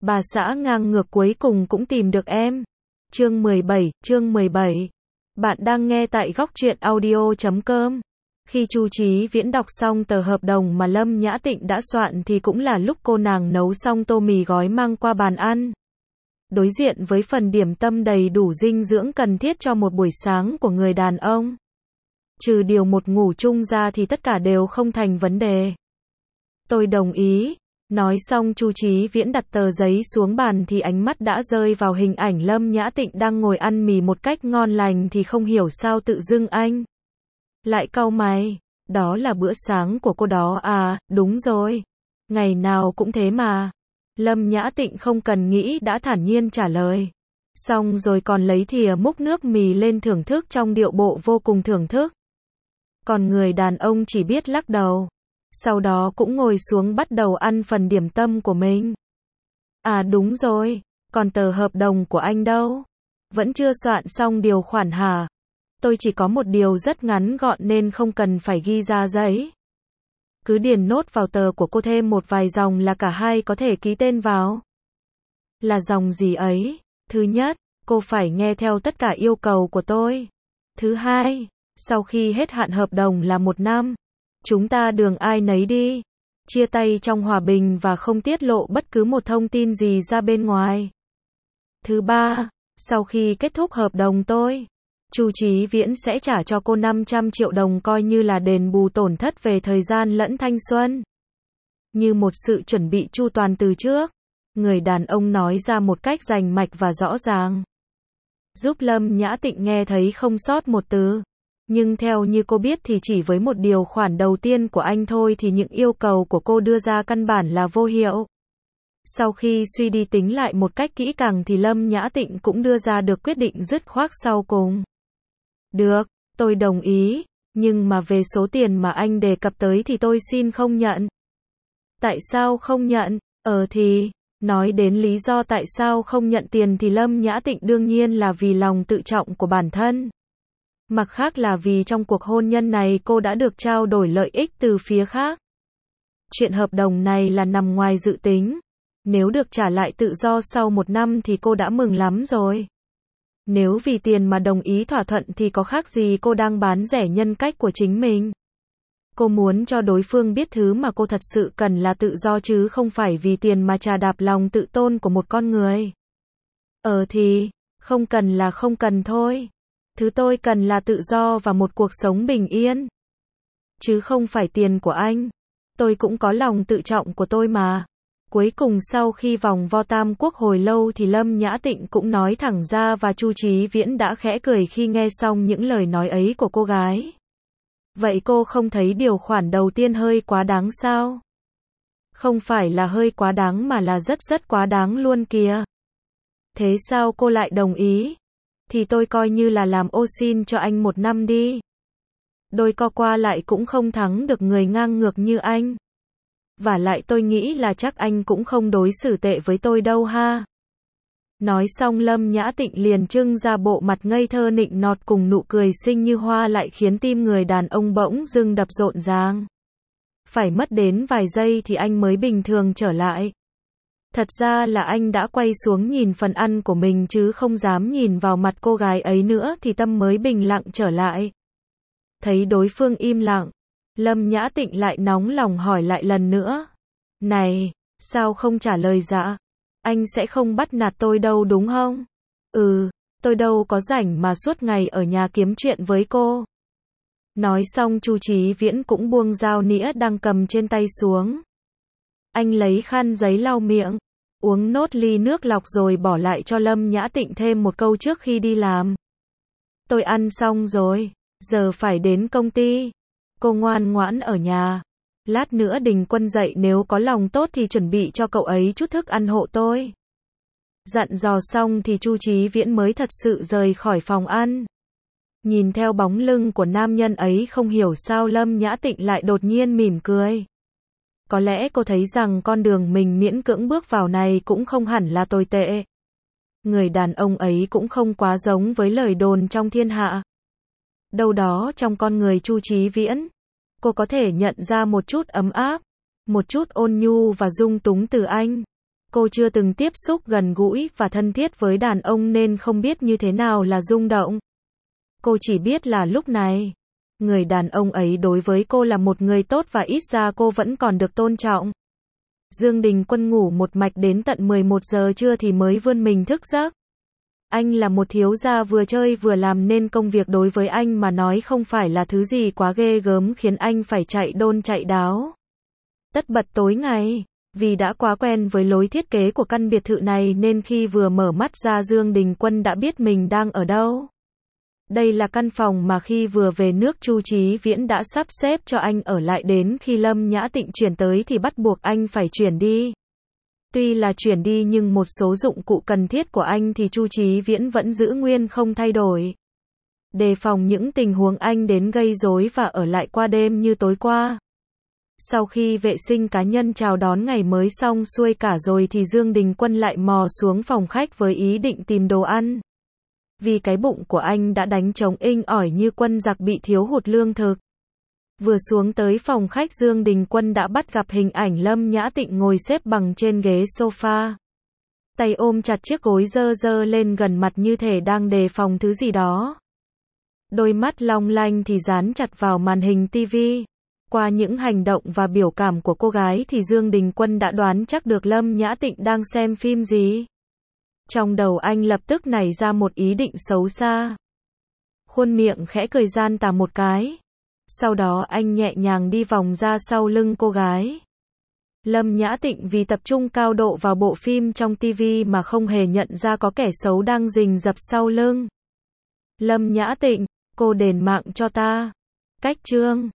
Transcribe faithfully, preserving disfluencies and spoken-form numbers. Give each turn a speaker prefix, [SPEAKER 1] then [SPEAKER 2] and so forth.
[SPEAKER 1] Bà xã ngang ngược cuối cùng cũng tìm được em. Chương mười bảy, chương mười bảy. Bạn đang nghe tại góc truyện audio chấm com. Khi Chu Chí Viễn đọc xong tờ hợp đồng mà Lâm Nhã Tịnh đã soạn thì cũng là lúc cô nàng nấu xong tô mì gói mang qua bàn ăn. Đối diện với phần điểm tâm đầy đủ dinh dưỡng cần thiết cho một buổi sáng của người đàn ông. Trừ điều một ngủ chung ra thì tất cả đều không thành vấn đề. Tôi đồng ý. Nói xong Chu Chí Viễn đặt tờ giấy xuống bàn thì ánh mắt đã rơi vào hình ảnh Lâm Nhã Tịnh đang ngồi ăn mì một cách ngon lành thì không hiểu sao tự dưng anh lại cau mày. Đó là bữa sáng của cô đó à? Đúng rồi. Ngày nào cũng thế mà. Lâm Nhã Tịnh không cần nghĩ đã thản nhiên trả lời. Xong rồi còn lấy thìa múc nước mì lên thưởng thức trong điệu bộ vô cùng thưởng thức. Còn người đàn ông chỉ biết lắc đầu. Sau đó cũng ngồi xuống bắt đầu ăn phần điểm tâm của mình. À đúng rồi, còn tờ hợp đồng của anh đâu? Vẫn chưa soạn xong điều khoản hả? Tôi chỉ có một điều rất ngắn gọn nên không cần phải ghi ra giấy. Cứ điền nốt vào tờ của cô thêm một vài dòng là cả hai có thể ký tên vào. Là dòng gì ấy? Thứ nhất, cô phải nghe theo tất cả yêu cầu của tôi. Thứ hai, sau khi hết hạn hợp đồng là một năm. Chúng ta đường ai nấy đi. Chia tay trong hòa bình và không tiết lộ bất cứ một thông tin gì ra bên ngoài. Thứ ba, sau khi kết thúc hợp đồng tôi, Chu Chí Viễn sẽ trả cho cô năm trăm triệu đồng coi như là đền bù tổn thất về thời gian lẫn thanh xuân. Như một sự chuẩn bị chu toàn từ trước, người đàn ông nói ra một cách rành mạch và rõ ràng. Giúp Lâm Nhã Tịnh nghe thấy không sót một từ. Nhưng theo như cô biết thì chỉ với một điều khoản đầu tiên của anh thôi thì những yêu cầu của cô đưa ra căn bản là vô hiệu. Sau khi suy đi tính lại một cách kỹ càng thì Lâm Nhã Tịnh cũng đưa ra được quyết định dứt khoát sau cùng. Được, tôi đồng ý, nhưng mà về số tiền mà anh đề cập tới thì tôi xin không nhận. Tại sao không nhận? Ờ thì, nói đến lý do tại sao không nhận tiền thì Lâm Nhã Tịnh đương nhiên là vì lòng tự trọng của bản thân. Mặt khác là vì trong cuộc hôn nhân này cô đã được trao đổi lợi ích từ phía khác. Chuyện hợp đồng này là nằm ngoài dự tính. Nếu được trả lại tự do sau một năm thì cô đã mừng lắm rồi. Nếu vì tiền mà đồng ý thỏa thuận thì có khác gì cô đang bán rẻ nhân cách của chính mình. Cô muốn cho đối phương biết thứ mà cô thật sự cần là tự do chứ không phải vì tiền mà chà đạp lòng tự tôn của một con người. Ờ thì, không cần là không cần thôi. Thứ tôi cần là tự do và một cuộc sống bình yên. Chứ không phải tiền của anh. Tôi cũng có lòng tự trọng của tôi mà. Cuối cùng sau khi vòng vo Tam Quốc hồi lâu thì Lâm Nhã Tịnh cũng nói thẳng ra và Chu Chí Viễn đã khẽ cười khi nghe xong những lời nói ấy của cô gái. Vậy cô không thấy điều khoản đầu tiên hơi quá đáng sao? Không phải là hơi quá đáng mà là rất rất quá đáng luôn kìa. Thế sao cô lại đồng ý? Thì tôi coi như là làm ô xin cho anh một năm đi. Đôi co qua lại cũng không thắng được người ngang ngược như anh. Và lại tôi nghĩ là chắc anh cũng không đối xử tệ với tôi đâu ha. Nói xong Lâm Nhã Tịnh liền trưng ra bộ mặt ngây thơ nịnh nọt cùng nụ cười xinh như hoa lại khiến tim người đàn ông bỗng dưng đập rộn ràng. Phải mất đến vài giây thì anh mới bình thường trở lại. Thật ra là anh đã quay xuống nhìn phần ăn của mình chứ không dám nhìn vào mặt cô gái ấy nữa thì tâm mới bình lặng trở lại. Thấy đối phương im lặng, Lâm Nhã Tịnh lại nóng lòng hỏi lại lần nữa. Này, sao không trả lời dạ? Anh sẽ không bắt nạt tôi đâu đúng không? Ừ, tôi đâu có rảnh mà suốt ngày ở nhà kiếm chuyện với cô. Nói xong Chu Chí Viễn cũng buông dao nĩa đang cầm trên tay xuống. Anh lấy khăn giấy lau miệng, uống nốt ly nước lọc rồi bỏ lại cho Lâm Nhã Tịnh thêm một câu trước khi đi làm. Tôi ăn xong rồi, giờ phải đến công ty. Cô ngoan ngoãn ở nhà. Lát nữa Đình Quân dậy nếu có lòng tốt thì chuẩn bị cho cậu ấy chút thức ăn hộ tôi. Dặn dò xong thì Chu Chí Viễn mới thật sự rời khỏi phòng ăn. Nhìn theo bóng lưng của nam nhân ấy không hiểu sao Lâm Nhã Tịnh lại đột nhiên mỉm cười. Có lẽ cô thấy rằng con đường mình miễn cưỡng bước vào này cũng không hẳn là tồi tệ. Người đàn ông ấy cũng không quá giống với lời đồn trong thiên hạ. Đâu đó trong con người Chu Chí Viễn, cô có thể nhận ra một chút ấm áp, một chút ôn nhu và dung túng từ anh. Cô chưa từng tiếp xúc gần gũi và thân thiết với đàn ông nên không biết như thế nào là rung động. Cô chỉ biết là lúc này, người đàn ông ấy đối với cô là một người tốt và ít ra cô vẫn còn được tôn trọng. Dương Đình Quân ngủ một mạch đến tận mười một giờ trưa thì mới vươn mình thức giấc. Anh là một thiếu gia vừa chơi vừa làm nên công việc đối với anh mà nói không phải là thứ gì quá ghê gớm khiến anh phải chạy đôn chạy đáo. Tất bật tối ngày, vì đã quá quen với lối thiết kế của căn biệt thự này nên khi vừa mở mắt ra Dương Đình Quân đã biết mình đang ở đâu. Đây là căn phòng mà khi vừa về nước Chu Chí Viễn đã sắp xếp cho anh ở lại đến khi Lâm Nhã Tịnh chuyển tới thì bắt buộc anh phải chuyển đi. Tuy là chuyển đi nhưng một số dụng cụ cần thiết của anh thì Chu Chí Viễn vẫn giữ nguyên không thay đổi. Đề phòng những tình huống anh đến gây rối và ở lại qua đêm như tối qua. Sau khi vệ sinh cá nhân chào đón ngày mới xong xuôi cả rồi thì Dương Đình Quân lại mò xuống phòng khách với ý định tìm đồ ăn. Vì cái bụng của anh đã đánh trống inh ỏi như quân giặc bị thiếu hụt lương thực. Vừa xuống tới phòng khách Dương Đình Quân đã bắt gặp hình ảnh Lâm Nhã Tịnh ngồi xếp bằng trên ghế sofa. Tay ôm chặt chiếc gối dơ dơ lên gần mặt như thể đang đề phòng thứ gì đó. Đôi mắt long lanh thì dán chặt vào màn hình tivi. Qua những hành động và biểu cảm của cô gái thì Dương Đình Quân đã đoán chắc được Lâm Nhã Tịnh đang xem phim gì. Trong đầu anh lập tức nảy ra một ý định xấu xa. Khuôn miệng khẽ cười gian tà một cái. Sau đó anh nhẹ nhàng đi vòng ra sau lưng cô gái. Lâm Nhã Tịnh vì tập trung cao độ vào bộ phim trong tivi mà không hề nhận ra có kẻ xấu đang rình rập sau lưng. Lâm Nhã Tịnh, cô đền mạng cho ta. Cách chương